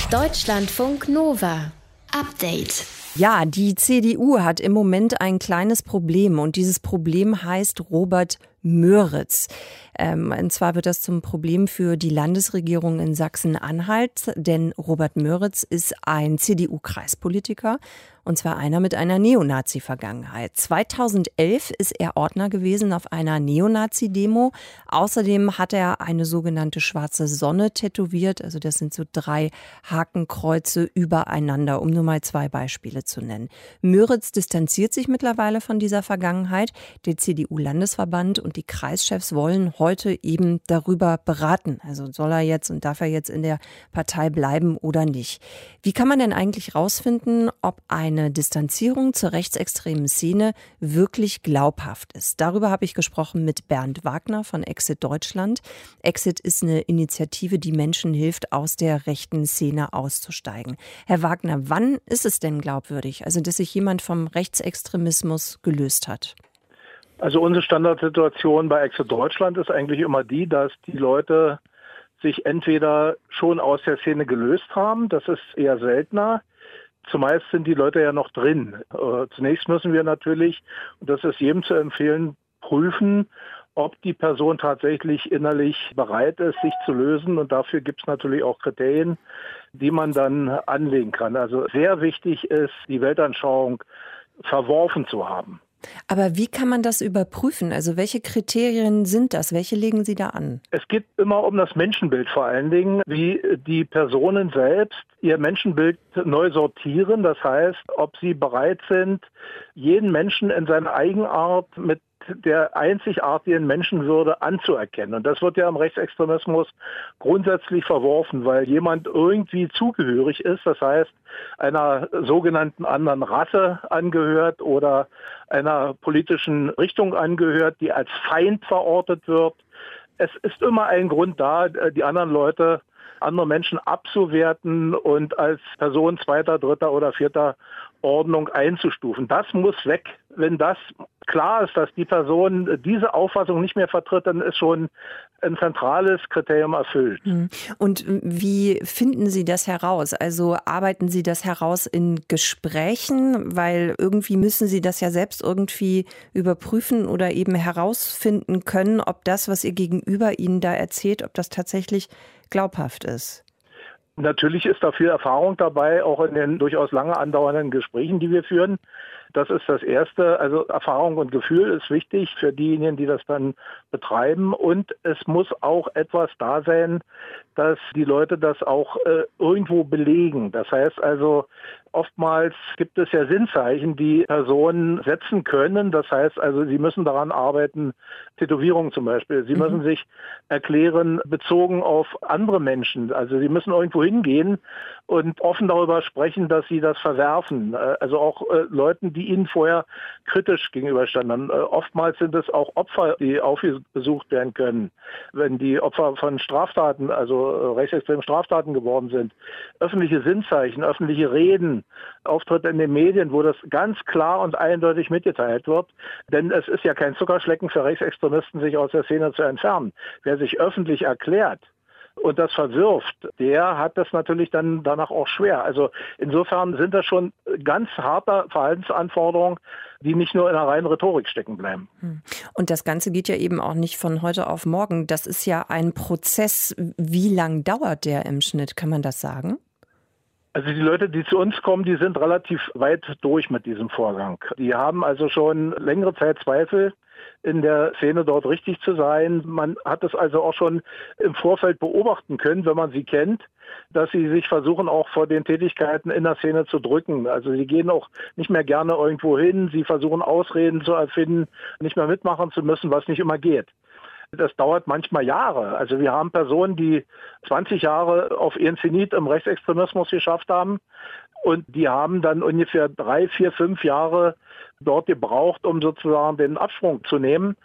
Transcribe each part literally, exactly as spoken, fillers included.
Deutschlandfunk Nova. Update. Ja, die C D U hat im Moment ein kleines Problem und dieses Problem heißt Robert Möritz. Ähm, und zwar wird das zum Problem für die Landesregierung in Sachsen-Anhalt, denn Robert Möritz ist ein C D U-Kreispolitiker und zwar einer mit einer Neonazi-Vergangenheit. zweitausendelf ist er Ordner gewesen auf einer Neonazi-Demo. Außerdem hat er eine sogenannte schwarze Sonne tätowiert. Also das sind so drei Hakenkreuze übereinander, um nur mal zwei Beispiele zu nennen. Möritz distanziert sich mittlerweile von dieser Vergangenheit. Der C D U-Landesverband und die Kreischefs wollen heute eben darüber beraten. Also soll er jetzt und darf er jetzt in der Partei bleiben oder nicht? Wie kann man denn eigentlich rausfinden, ob eine Distanzierung zur rechtsextremen Szene wirklich glaubhaft ist? Darüber habe ich gesprochen mit Bernd Wagner von Exit Deutschland. Exit ist eine Initiative, die Menschen hilft, aus der rechten Szene auszusteigen. Herr Wagner, wann ist es denn glaubwürdig, also dass sich jemand vom Rechtsextremismus gelöst hat? Also unsere Standardsituation bei Exit Deutschland ist eigentlich immer die, dass die Leute sich entweder schon aus der Szene gelöst haben, das ist eher seltener. Zumeist sind die Leute ja noch drin. Äh, zunächst müssen wir natürlich, und das ist jedem zu empfehlen, prüfen, ob die Person tatsächlich innerlich bereit ist, sich zu lösen. Und dafür gibt es natürlich auch Kriterien, die man dann anlegen kann. Also sehr wichtig ist, die Weltanschauung verworfen zu haben. Aber wie kann man das überprüfen? Also welche Kriterien sind das? Welche legen Sie da an? Es geht immer um das Menschenbild vor allen Dingen, wie die Personen selbst ihr Menschenbild neu sortieren. Das heißt, ob sie bereit sind, jeden Menschen in seiner Eigenart mit der einzigartigen Menschenwürde anzuerkennen. Und das wird ja im Rechtsextremismus grundsätzlich verworfen, weil jemand irgendwie zugehörig ist, das heißt einer sogenannten anderen Rasse angehört oder einer politischen Richtung angehört, die als Feind verortet wird. Es ist immer ein Grund da, die anderen Leute, andere Menschen abzuwerten und als Person zweiter, dritter oder vierter Ordnung einzustufen. Das muss weg. Wenn das klar ist, dass die Person diese Auffassung nicht mehr vertritt, dann ist schon ein zentrales Kriterium erfüllt. Und wie finden Sie das heraus? Also arbeiten Sie das heraus in Gesprächen? Weil irgendwie müssen Sie das ja selbst irgendwie überprüfen oder eben herausfinden können, ob das, was Ihr Gegenüber Ihnen da erzählt, ob das tatsächlich glaubhaft ist. Natürlich ist da viel Erfahrung dabei, auch in den durchaus lange andauernden Gesprächen, die wir führen. Das ist das Erste. Also Erfahrung und Gefühl ist wichtig für diejenigen, die das dann betreiben. Und es muss auch etwas da sein, dass die Leute das auch äh, irgendwo belegen. Das heißt also, oftmals gibt es ja Sinnzeichen, die Personen setzen können. Das heißt also, sie müssen daran arbeiten, Tätowierungen zum Beispiel. Sie mhm. müssen sich erklären, bezogen auf andere Menschen. Also sie müssen irgendwo hingehen und offen darüber sprechen, dass sie das verwerfen. Also auch äh, Leuten, die ihnen vorher kritisch gegenüberstanden. Äh, oftmals sind es auch Opfer, die aufgesucht werden können, wenn die Opfer von Straftaten, also äh, rechtsextremen Straftaten geworden sind. Öffentliche Sinnzeichen, öffentliche Reden, Auftritte in den Medien, wo das ganz klar und eindeutig mitgeteilt wird. Denn es ist ja kein Zuckerschlecken für Rechtsextremisten, sich aus der Szene zu entfernen. Wer sich öffentlich erklärt und das verwirft, der hat das natürlich dann danach auch schwer. Also insofern sind das schon ganz harte Verhaltensanforderungen, die nicht nur in der reinen Rhetorik stecken bleiben. Und das Ganze geht ja eben auch nicht von heute auf morgen. Das ist ja ein Prozess. Wie lang dauert der im Schnitt? Kann man das sagen? Also die Leute, die zu uns kommen, die sind relativ weit durch mit diesem Vorgang. Die haben also schon längere Zeit Zweifel, in der Szene dort richtig zu sein. Man hat es also auch schon im Vorfeld beobachten können, wenn man sie kennt, dass sie sich versuchen, auch vor den Tätigkeiten in der Szene zu drücken. Also sie gehen auch nicht mehr gerne irgendwo hin. Sie versuchen Ausreden zu erfinden, nicht mehr mitmachen zu müssen, was nicht immer geht. Das dauert manchmal Jahre. Also wir haben Personen, die zwanzig Jahre auf ihren Zenit im Rechtsextremismus geschafft haben und die haben dann ungefähr drei, vier, fünf Jahre dort gebraucht, um sozusagen den Absprung zu nehmen.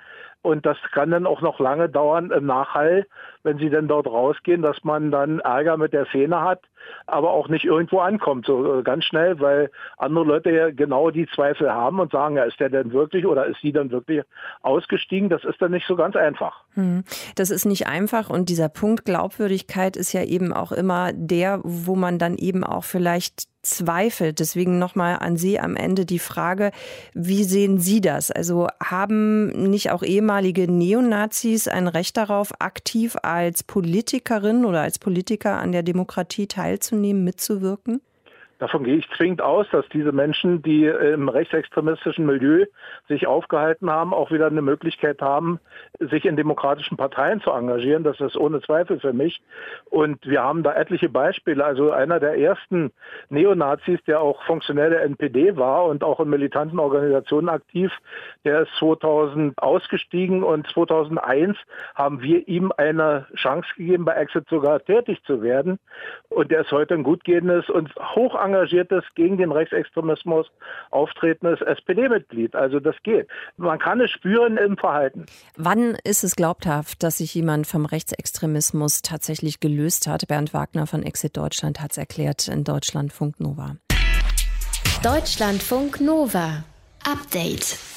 Und das kann dann auch noch lange dauern im Nachhall, wenn sie dann dort rausgehen, dass man dann Ärger mit der Szene hat, aber auch nicht irgendwo ankommt, so ganz schnell, weil andere Leute ja genau die Zweifel haben und sagen, ja, ist der denn wirklich oder ist sie denn wirklich ausgestiegen? Das ist dann nicht so ganz einfach. Das ist nicht einfach und dieser Punkt Glaubwürdigkeit ist ja eben auch immer der, wo man dann eben auch vielleicht zweifelt. Deswegen nochmal an Sie am Ende die Frage, wie sehen Sie das? Also haben nicht auch ehemalige Neonazis ein Recht darauf, aktiv als Politikerin oder als Politiker an der Demokratie teilzunehmen, mitzuwirken? Davon gehe ich zwingend aus, dass diese Menschen, die im rechtsextremistischen Milieu sich aufgehalten haben, auch wieder eine Möglichkeit haben, sich in demokratischen Parteien zu engagieren. Das ist ohne Zweifel für mich. Und wir haben da etliche Beispiele. Also einer der ersten Neonazis, der auch Funktionär der N P D war und auch in militanten Organisationen aktiv, der ist zweitausend ausgestiegen und zweitausendeins haben wir ihm eine Chance gegeben, bei Exit sogar tätig zu werden. Und der ist heute ein gut gehendes und hoch engagiertes, gegen den Rechtsextremismus auftretendes S P D-Mitglied. Also das geht. Man kann es spüren im Verhalten. Wann ist es glaubhaft, dass sich jemand vom Rechtsextremismus tatsächlich gelöst hat? Bernd Wagner von Exit Deutschland hat es erklärt in Deutschlandfunk Nova. Deutschlandfunk Nova. Update.